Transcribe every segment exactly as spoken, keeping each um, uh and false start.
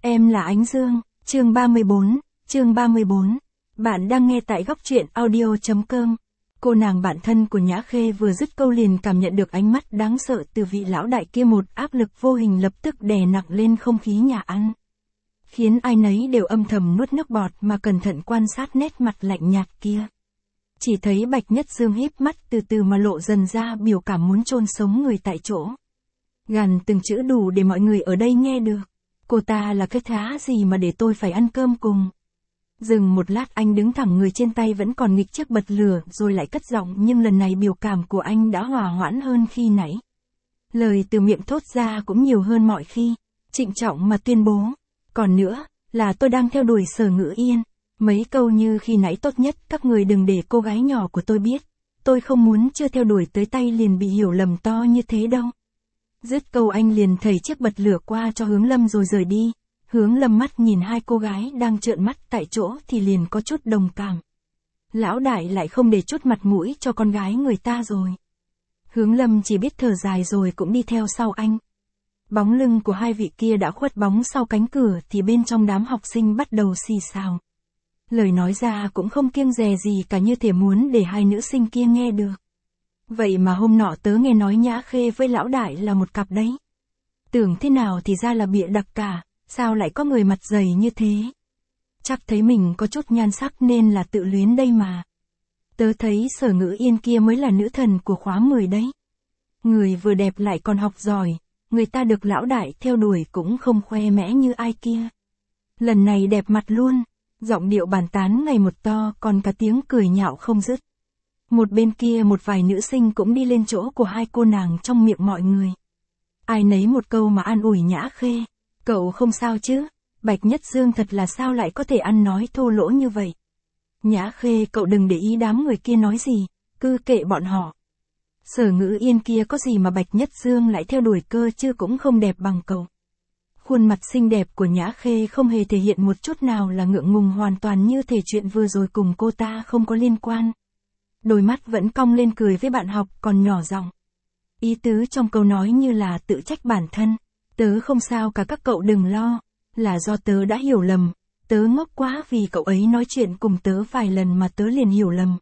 Em là Ánh Dương, chương ba mươi bốn, chương ba mươi bốn. Bạn đang nghe tại góc truyện audio chấm com. Cô nàng bạn thân của Nhã Khê vừa dứt câu liền cảm nhận được ánh mắt đáng sợ từ vị lão đại kia, một áp lực vô hình lập tức đè nặng lên không khí nhà ăn. Khiến ai nấy đều âm thầm nuốt nước bọt mà cẩn thận quan sát nét mặt lạnh nhạt kia. Chỉ thấy Bạch Nhất Dương híp mắt từ từ mà lộ dần ra biểu cảm muốn chôn sống người tại chỗ. Gằn từng chữ đủ để mọi người ở đây nghe được. Cô ta là cái thá gì mà để tôi phải ăn cơm cùng. Dừng một lát, anh đứng thẳng người, trên tay vẫn còn nghịch chiếc bật lửa, rồi lại cất giọng, nhưng lần này biểu cảm của anh đã hòa hoãn hơn khi nãy. Lời từ miệng thốt ra cũng nhiều hơn mọi khi, trịnh trọng mà tuyên bố. Còn nữa, là tôi đang theo đuổi Sở Ngữ Yên. Mấy câu như khi nãy tốt nhất các người đừng để cô gái nhỏ của tôi biết. Tôi không muốn chưa theo đuổi tới tay liền bị hiểu lầm to như thế đâu. Dứt câu anh liền thầy chiếc bật lửa qua cho Hướng Lâm rồi rời đi. Hướng Lâm mắt nhìn hai cô gái đang trợn mắt tại chỗ thì liền có chút đồng cảm. Lão đại lại không để chút mặt mũi cho con gái người ta rồi. Hướng Lâm chỉ biết thở dài rồi cũng đi theo sau anh. Bóng lưng của hai vị kia đã khuất bóng sau cánh cửa thì bên trong đám học sinh bắt đầu xì xào. Lời nói ra cũng không kiêng dè gì cả, như thể muốn để hai nữ sinh kia nghe được. Vậy mà hôm nọ tớ nghe nói Nhã Khê với lão đại là một cặp đấy. Tưởng thế nào thì ra là bịa đặt cả, sao lại có người mặt dày như thế. Chắc thấy mình có chút nhan sắc nên là tự luyến đây mà. Tớ thấy Sở Ngữ Yên kia mới là nữ thần của khóa mười đấy. Người vừa đẹp lại còn học giỏi, người ta được lão đại theo đuổi cũng không khoe mẽ như ai kia. Lần này đẹp mặt luôn, giọng điệu bàn tán ngày một to, còn cả tiếng cười nhạo không dứt. Một bên kia một vài nữ sinh cũng đi lên chỗ của hai cô nàng trong miệng mọi người. Ai nấy một câu mà an ủi Nhã Khê. Cậu không sao chứ, Bạch Nhất Dương thật là sao lại có thể ăn nói thô lỗ như vậy. Nhã Khê, cậu đừng để ý đám người kia nói gì, cứ kệ bọn họ. Sở Ngữ Yên kia có gì mà Bạch Nhất Dương lại theo đuổi cơ chứ, cũng không đẹp bằng cậu. Khuôn mặt xinh đẹp của Nhã Khê không hề thể hiện một chút nào là ngượng ngùng, hoàn toàn như thể chuyện vừa rồi cùng cô ta không có liên quan. Đôi mắt vẫn cong lên cười với bạn học, còn nhỏ giọng. Ý tứ trong câu nói như là tự trách bản thân. Tớ không sao cả, các cậu đừng lo, là do tớ đã hiểu lầm, tớ ngốc quá vì cậu ấy nói chuyện cùng tớ vài lần mà tớ liền hiểu lầm.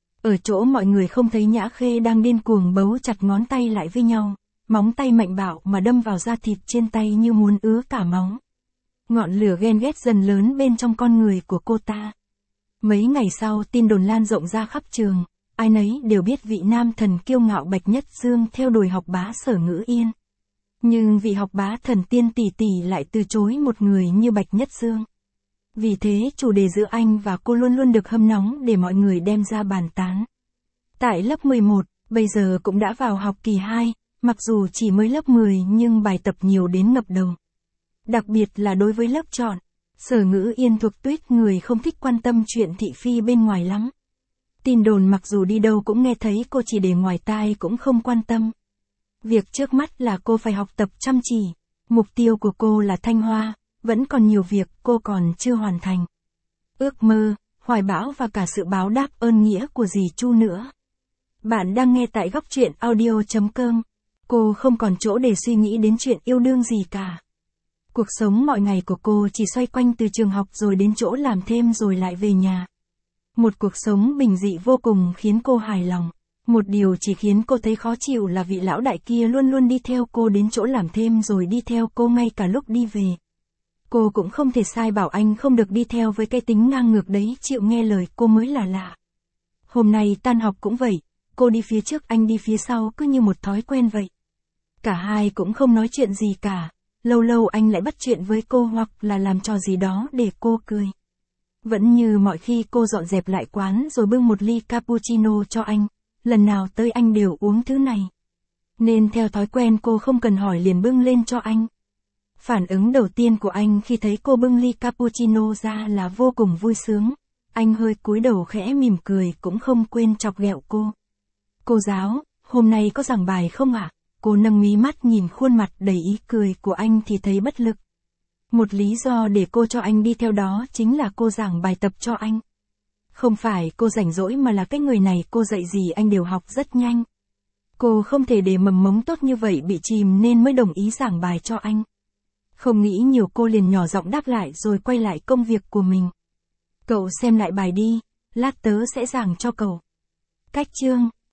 Ở chỗ mọi người không thấy Nhã Khê đang điên cuồng bấu chặt ngón tay lại với nhau, móng tay mạnh bạo mà đâm vào da thịt trên tay như muốn ứa cả máu. Ngọn lửa ghen ghét dần lớn bên trong con người của cô ta. Mấy ngày sau tin đồn lan rộng ra khắp trường, ai nấy đều biết vị nam thần kiêu ngạo Bạch Nhất Dương theo đuổi học bá Sở Ngữ Yên. Nhưng vị học bá thần tiên tỷ tỷ lại từ chối một người như Bạch Nhất Dương. Vì thế chủ đề giữa anh và cô luôn luôn được hâm nóng để mọi người đem ra bàn tán. Tại lớp mười một, bây giờ cũng đã vào học kỳ hai, mặc dù chỉ mới lớp mười nhưng bài tập nhiều đến ngập đầu. Đặc biệt là đối với lớp chọn, Sở Ngữ Yên thuộc tuýp người không thích quan tâm chuyện thị phi bên ngoài lắm. Tin đồn mặc dù đi đâu cũng nghe thấy, cô chỉ để ngoài tai cũng không quan tâm. Việc trước mắt là cô phải học tập chăm chỉ, mục tiêu của cô là Thanh Hoa, vẫn còn nhiều việc cô còn chưa hoàn thành. Ước mơ, hoài bão và cả sự báo đáp ơn nghĩa của dì Chu nữa. Bạn đang nghe tại góc truyện audio chấm com. Cô không còn chỗ để suy nghĩ đến chuyện yêu đương gì cả. Cuộc sống mọi ngày của cô chỉ xoay quanh từ trường học rồi đến chỗ làm thêm rồi lại về nhà. Một cuộc sống bình dị vô cùng khiến cô hài lòng. Một điều chỉ khiến cô thấy khó chịu là vị lão đại kia luôn luôn đi theo cô đến chỗ làm thêm rồi đi theo cô ngay cả lúc đi về. Cô cũng không thể sai bảo anh không được đi theo với cái tính ngang ngược đấy, chịu nghe lời cô mới là lạ. Hôm nay tan học cũng vậy, cô đi phía trước anh đi phía sau cứ như một thói quen vậy. Cả hai cũng không nói chuyện gì cả, lâu lâu anh lại bắt chuyện với cô hoặc là làm trò gì đó để cô cười. Vẫn như mọi khi cô dọn dẹp lại quán rồi bưng một ly cappuccino cho anh. Lần nào tới anh đều uống thứ này. Nên theo thói quen cô không cần hỏi liền bưng lên cho anh. Phản ứng đầu tiên của anh khi thấy cô bưng ly cappuccino ra là vô cùng vui sướng. Anh hơi cúi đầu khẽ mỉm cười cũng không quên chọc ghẹo cô. Cô giáo, hôm nay có giảng bài không ạ? Cô nâng mí mắt nhìn khuôn mặt đầy ý cười của anh thì thấy bất lực. Một lý do để cô cho anh đi theo đó chính là cô giảng bài tập cho anh. Không phải cô rảnh rỗi mà là cái người này cô dạy gì anh đều học rất nhanh. Cô không thể để mầm mống tốt như vậy bị chìm nên mới đồng ý giảng bài cho anh. Không nghĩ nhiều cô liền nhỏ giọng đáp lại rồi quay lại công việc của mình. Cậu xem lại bài đi, lát tớ sẽ giảng cho cậu. Cách chương